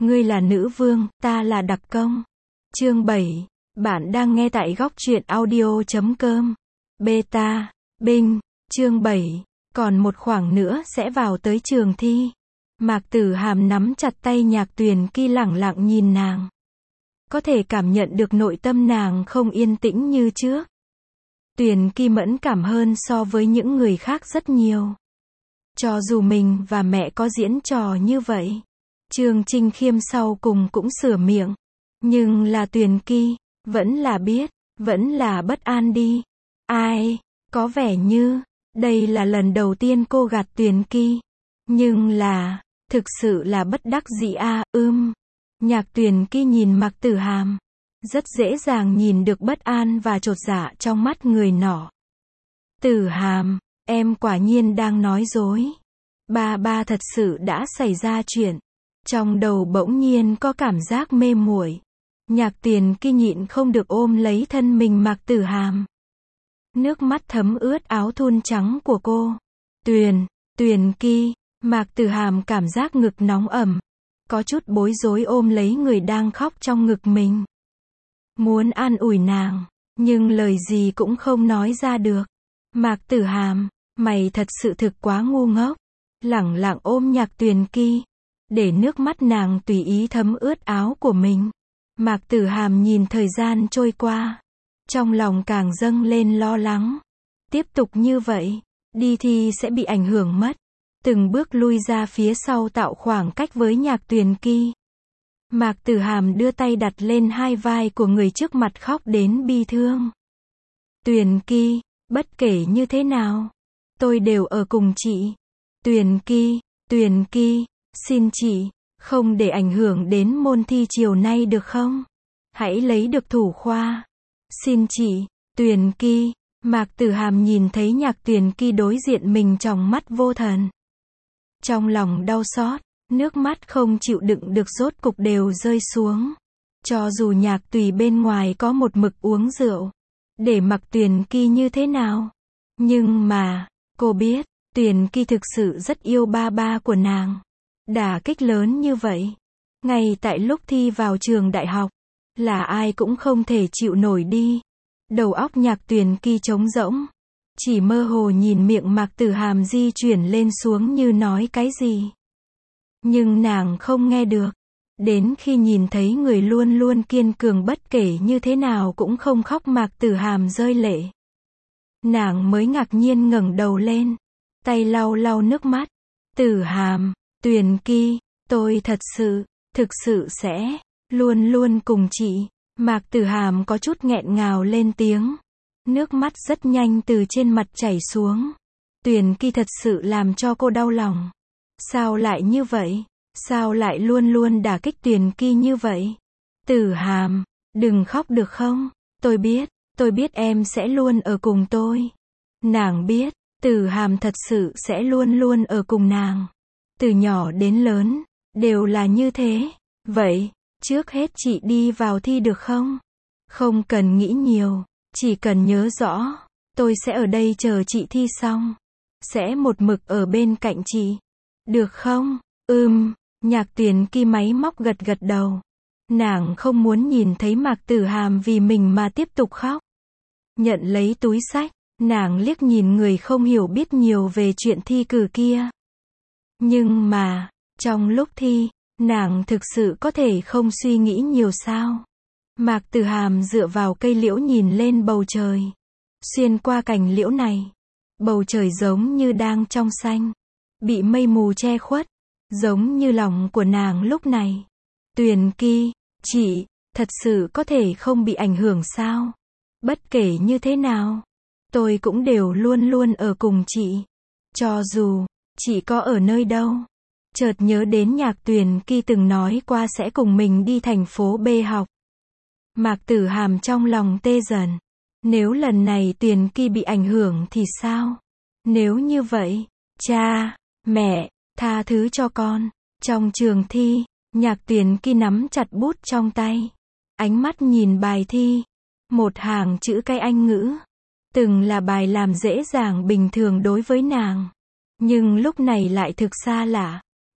Ngươi là nữ vương, ta là đặc công. Chương 7. Bạn đang nghe tại góc truyện audio.com. Beta. Binh. Chương 7. Còn một khoảng nữa sẽ vào tới trường thi. Mạc Tử Hàm nắm chặt tay Nhạc Tuyền Kỳ, lẳng lặng nhìn nàng. Có thể cảm nhận được nội tâm nàng không yên tĩnh như trước. Tuyền Kỳ mẫn cảm hơn so với những người khác rất nhiều. Cho dù mình và mẹ có diễn trò như vậy, Trương Trinh Khiêm sau cùng cũng sửa miệng. Nhưng là Tuyền Kỳ, vẫn là biết, vẫn là bất an đi. Ai, có vẻ như, đây là lần đầu tiên cô gạt Tuyền Kỳ. Nhưng là, thực sự là bất đắc dĩ à, Nhạc Tuyền Kỳ nhìn Mạc Tử Hàm. Rất dễ dàng nhìn được bất an và chột dạ trong mắt người nọ. Tử Hàm, em quả nhiên đang nói dối. Ba thật sự đã xảy ra chuyện. Trong đầu bỗng nhiên có cảm giác mê muội. Nhạc Tuyền Kỳ nhịn không được ôm lấy thân mình Mạc Tử Hàm. Nước mắt thấm ướt áo thun trắng của cô. Tuyền Kỳ, Mạc Tử Hàm cảm giác ngực nóng ẩm. Có chút bối rối ôm lấy người đang khóc trong ngực mình. Muốn an ủi nàng, nhưng lời gì cũng không nói ra được. Mạc Tử Hàm, mày thật sự thực quá ngu ngốc. Lẳng lặng ôm Nhạc Tuyền Kỳ, để nước mắt nàng tùy ý thấm ướt áo của mình. Mạc Tử Hàm nhìn thời gian trôi qua, trong lòng càng dâng lên lo lắng. Tiếp tục như vậy, đi thi sẽ bị ảnh hưởng mất. Từng bước lui ra phía sau tạo khoảng cách với Nhạc Tuyền Kỳ. Mạc Tử Hàm đưa tay đặt lên hai vai của người trước mặt khóc đến bi thương. Tuyền Kỳ, bất kể như thế nào, tôi đều ở cùng chị. Tuyền Kỳ, xin chị, không để ảnh hưởng đến môn thi chiều nay được không? Hãy lấy được thủ khoa. Xin chị, Tuyền Kỳ. Mạc Tử Hàm nhìn thấy Nhạc Tuyền Kỳ đối diện mình trong mắt vô thần. Trong lòng đau xót, nước mắt không chịu đựng được rốt cục đều rơi xuống. Cho dù Nhạc Tùy bên ngoài có một mực uống rượu, để mặc Tuyền Kỳ như thế nào. Nhưng mà, cô biết, Tuyền Kỳ thực sự rất yêu ba của nàng. Đả kích lớn như vậy, ngay tại lúc thi vào trường đại học, là ai cũng không thể chịu nổi đi. Đầu óc Nhạc Tuyền Kỳ trống rỗng, chỉ mơ hồ nhìn miệng Mạc Tử Hàm di chuyển lên xuống như nói cái gì. Nhưng nàng không nghe được. Đến khi nhìn thấy người luôn luôn kiên cường bất kể như thế nào cũng không khóc Mạc Tử Hàm rơi lệ. Nàng mới ngạc nhiên ngẩng đầu lên, tay lau lau nước mắt. Tử Hàm, Tuyền Kỳ, tôi thực sự sẽ, luôn luôn cùng chị. Mạc Tử Hàm có chút nghẹn ngào lên tiếng. Nước mắt rất nhanh từ trên mặt chảy xuống. Tuyền Kỳ thật sự làm cho cô đau lòng. Sao lại như vậy? Sao lại luôn luôn đả kích Tuyền Kỳ như vậy? Tử Hàm, đừng khóc được không? Tôi biết em sẽ luôn ở cùng tôi. Nàng biết, Tử Hàm thật sự sẽ luôn luôn ở cùng nàng. Từ nhỏ đến lớn, đều là như thế. Vậy, trước hết chị đi vào thi được không? Không cần nghĩ nhiều, chỉ cần nhớ rõ, tôi sẽ ở đây chờ chị thi xong. Sẽ một mực ở bên cạnh chị. Được không? Nhạc Tuyền Kỳ máy móc gật đầu. Nàng không muốn nhìn thấy Mạc Tử Hàm vì mình mà tiếp tục khóc. Nhận lấy túi xách, nàng liếc nhìn người không hiểu biết nhiều về chuyện thi cử kia. Nhưng mà, trong lúc thi, nàng thực sự có thể không suy nghĩ nhiều sao? Mạc Tử Hàm dựa vào cây liễu nhìn lên bầu trời. Xuyên qua cành liễu này, bầu trời giống như đang trong xanh, bị mây mù che khuất, giống như lòng của nàng lúc này. Tuyền Kỳ, chị, thật sự có thể không bị ảnh hưởng sao? Bất kể như thế nào, tôi cũng đều luôn luôn ở cùng chị. Cho dù, chị có ở nơi đâu. Chợt nhớ đến Nhạc Tuyền Kỳ từng nói qua sẽ cùng mình đi thành phố B học. Mạc Tử Hàm trong lòng tê dần. Nếu lần này Tuyền Kỳ bị ảnh hưởng thì sao? Nếu như vậy, cha, mẹ, tha thứ cho con. Trong trường thi, Nhạc Tuyền Kỳ nắm chặt bút trong tay. Ánh mắt nhìn bài thi. Một hàng chữ cái Anh ngữ. Từng là bài làm dễ dàng bình thường đối với nàng. Nhưng lúc này lại thực xa lạ.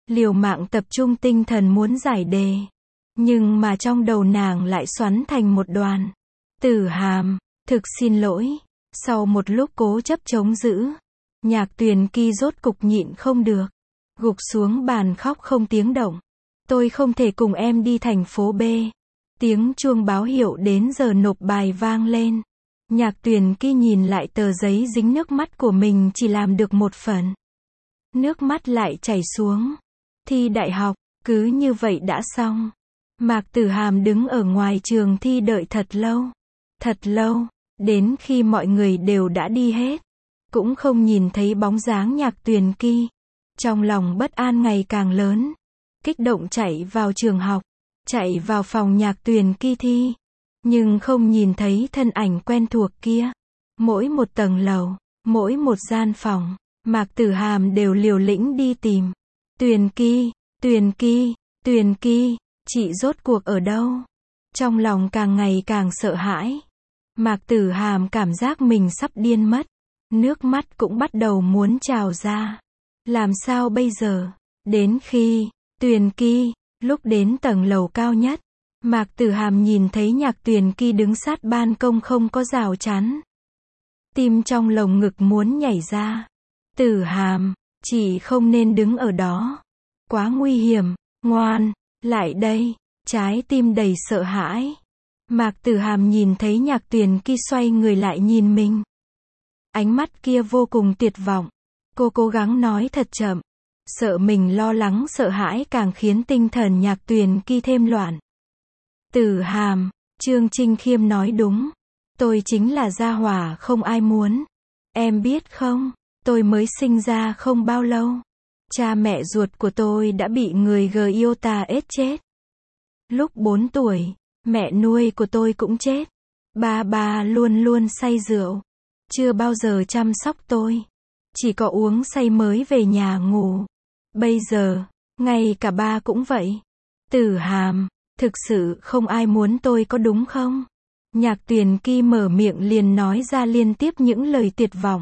liều mạng tập trung tinh thần muốn giải đề. Nhưng mà trong đầu nàng lại xoắn thành một đoàn. Tử Hàm, thực xin lỗi. Sau một lúc cố chấp chống giữ, Nhạc Tuyền Kỳ rốt cục nhịn không được, gục xuống bàn khóc không tiếng động. Tôi không thể cùng em đi thành phố B. Tiếng chuông báo hiệu đến giờ nộp bài vang lên. Nhạc Tuyền Kỳ nhìn lại tờ giấy dính nước mắt của mình chỉ làm được một phần. Nước mắt lại chảy xuống. Thi đại học, cứ như vậy đã xong. Mạc Tử Hàm đứng ở ngoài trường thi đợi thật lâu, đến khi mọi người đều đã đi hết, cũng không nhìn thấy bóng dáng Nhạc Tuyền Kỳ. Trong lòng bất an ngày càng lớn, kích động chạy vào trường học, chạy vào phòng Nhạc Tuyền Kỳ thi, nhưng không nhìn thấy thân ảnh quen thuộc kia. Mỗi một tầng lầu, mỗi một gian phòng, Mạc Tử Hàm đều liều lĩnh đi tìm. Tuyền Kỳ, Tuyền Kỳ, Tuyền Kỳ, chị rốt cuộc ở đâu? Trong lòng càng ngày càng sợ hãi. Mạc Tử Hàm cảm giác mình sắp điên mất. Nước mắt cũng bắt đầu muốn trào ra. Làm sao bây giờ? Đến khi, Tuyền Kỳ, lúc đến tầng lầu cao nhất, Mạc Tử Hàm nhìn thấy Nhạc Tuyền Kỳ đứng sát ban công không có rào chắn. Tim trong lồng ngực muốn nhảy ra. Tử Hàm, chị không nên đứng ở đó. Quá nguy hiểm, ngoan, lại đây. Trái tim đầy sợ hãi. Mạc Tử Hàm nhìn thấy Nhạc Tuyền Kỳ xoay người lại nhìn mình. Ánh mắt kia vô cùng tuyệt vọng. Cô cố gắng nói thật chậm. Sợ mình lo lắng sợ hãi càng khiến tinh thần Nhạc Tuyền Kỳ thêm loạn. Tử Hàm, Trương Trinh Khiêm nói đúng. Tôi chính là gia hỏa không ai muốn. Em biết không, tôi mới sinh ra không bao lâu. Cha mẹ ruột của tôi đã bị người Giota ết chết. Lúc 4 tuổi, mẹ nuôi của tôi cũng chết. Ba luôn luôn say rượu. Chưa bao giờ chăm sóc tôi. Chỉ có uống say mới về nhà ngủ. Bây giờ, ngay cả ba cũng vậy. Tử Hàm, thực sự không ai muốn tôi có đúng không? Nhạc Tuyền Kỳ mở miệng liền nói ra liên tiếp những lời tuyệt vọng.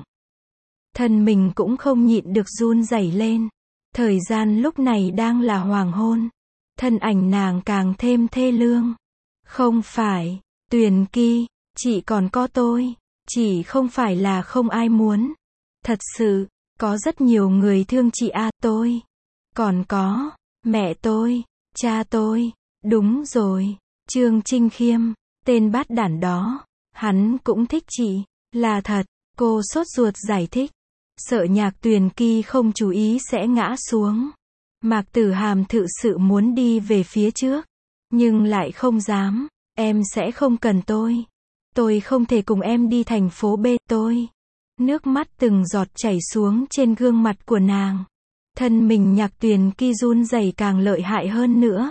Thân mình cũng không nhịn được run rẩy lên. Thời gian lúc này đang là hoàng hôn. Thân ảnh nàng càng thêm thê lương. Không phải, Tuyền Kỳ, chị còn có tôi. Chị không phải là không ai muốn. Thật sự, có rất nhiều người thương chị tôi. Còn có, mẹ tôi, cha tôi. Đúng rồi, Trương Trinh Khiêm, tên bát đản đó. Hắn cũng thích chị. Là thật, cô sốt ruột giải thích. Sợ Nhạc Tuyền Kỳ không chú ý sẽ ngã xuống. Mạc Tử Hàm thực sự muốn đi về phía trước. Nhưng lại không dám. Em sẽ không cần tôi. Tôi không thể cùng em đi thành phố B. Tôi. Nước mắt từng giọt chảy xuống trên gương mặt của nàng. Thân mình Nhạc Tuyền Kỳ run rẩy càng lợi hại hơn nữa.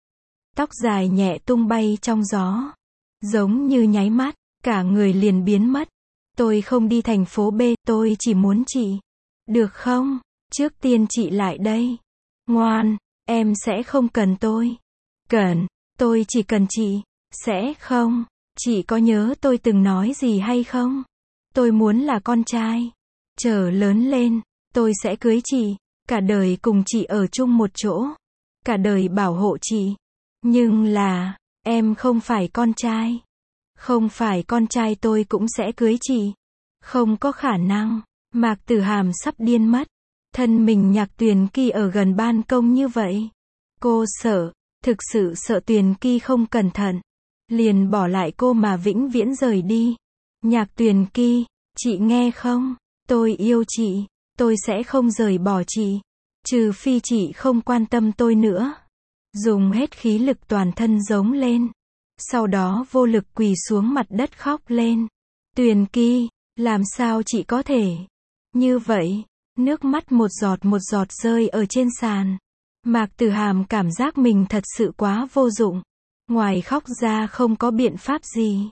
Tóc dài nhẹ tung bay trong gió. Giống như nháy mắt, cả người liền biến mất. Tôi không đi thành phố B, tôi chỉ muốn chị. Được không? Trước tiên chị lại đây. Ngoan, em sẽ không cần tôi. Cần, tôi chỉ cần chị. Sẽ không? Chị có nhớ tôi từng nói gì hay không? Tôi muốn là con trai. Chờ lớn lên, tôi sẽ cưới chị. Cả đời cùng chị ở chung một chỗ. Cả đời bảo hộ chị. Nhưng là, em không phải con trai. Không phải con trai tôi cũng sẽ cưới chị. Không có khả năng. Mạc Tử Hàm sắp điên mất. Thân mình Nhạc Tuyền Kỳ ở gần ban công như vậy. Cô sợ, thực sự sợ Tuyền Kỳ không cẩn thận. Liền bỏ lại cô mà vĩnh viễn rời đi. Nhạc Tuyền Kỳ, chị nghe không? Tôi yêu chị. Tôi sẽ không rời bỏ chị. Trừ phi chị không quan tâm tôi nữa. Dùng hết khí lực toàn thân giống lên. Sau đó vô lực quỳ xuống mặt đất khóc lên. Tuyền Kỳ, làm sao chị có thể? Như vậy, nước mắt một giọt rơi ở trên sàn. Mạc Tử Hàm cảm giác mình thật sự quá vô dụng. Ngoài khóc ra không có biện pháp gì.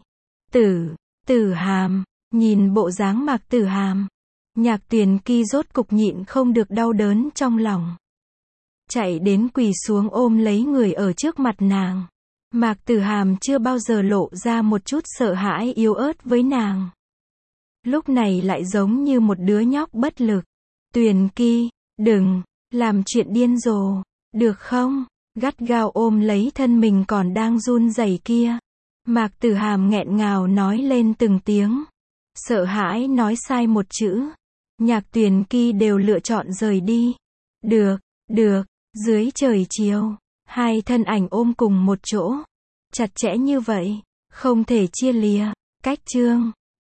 Tử Hàm, nhìn bộ dáng Mạc Tử Hàm. Nhạc Tuyền Kỳ rốt cục nhịn không được đau đớn trong lòng. Chạy đến quỳ xuống ôm lấy người ở trước mặt nàng. Mạc Tử Hàm chưa bao giờ lộ ra một chút sợ hãi yếu ớt với nàng. Lúc này lại giống như một đứa nhóc bất lực. Tuyền Kỳ, đừng, Làm chuyện điên rồ, được không? Gắt gao ôm lấy thân mình còn đang run rẩy kia. Mạc Tử Hàm nghẹn ngào nói lên từng tiếng. Sợ hãi nói sai một chữ. Nhạc Tuyền Kỳ đều lựa chọn rời đi. Được, được, dưới trời chiều. Hai thân ảnh ôm cùng một chỗ. Chặt chẽ như vậy. Không thể chia lìa. Cách chương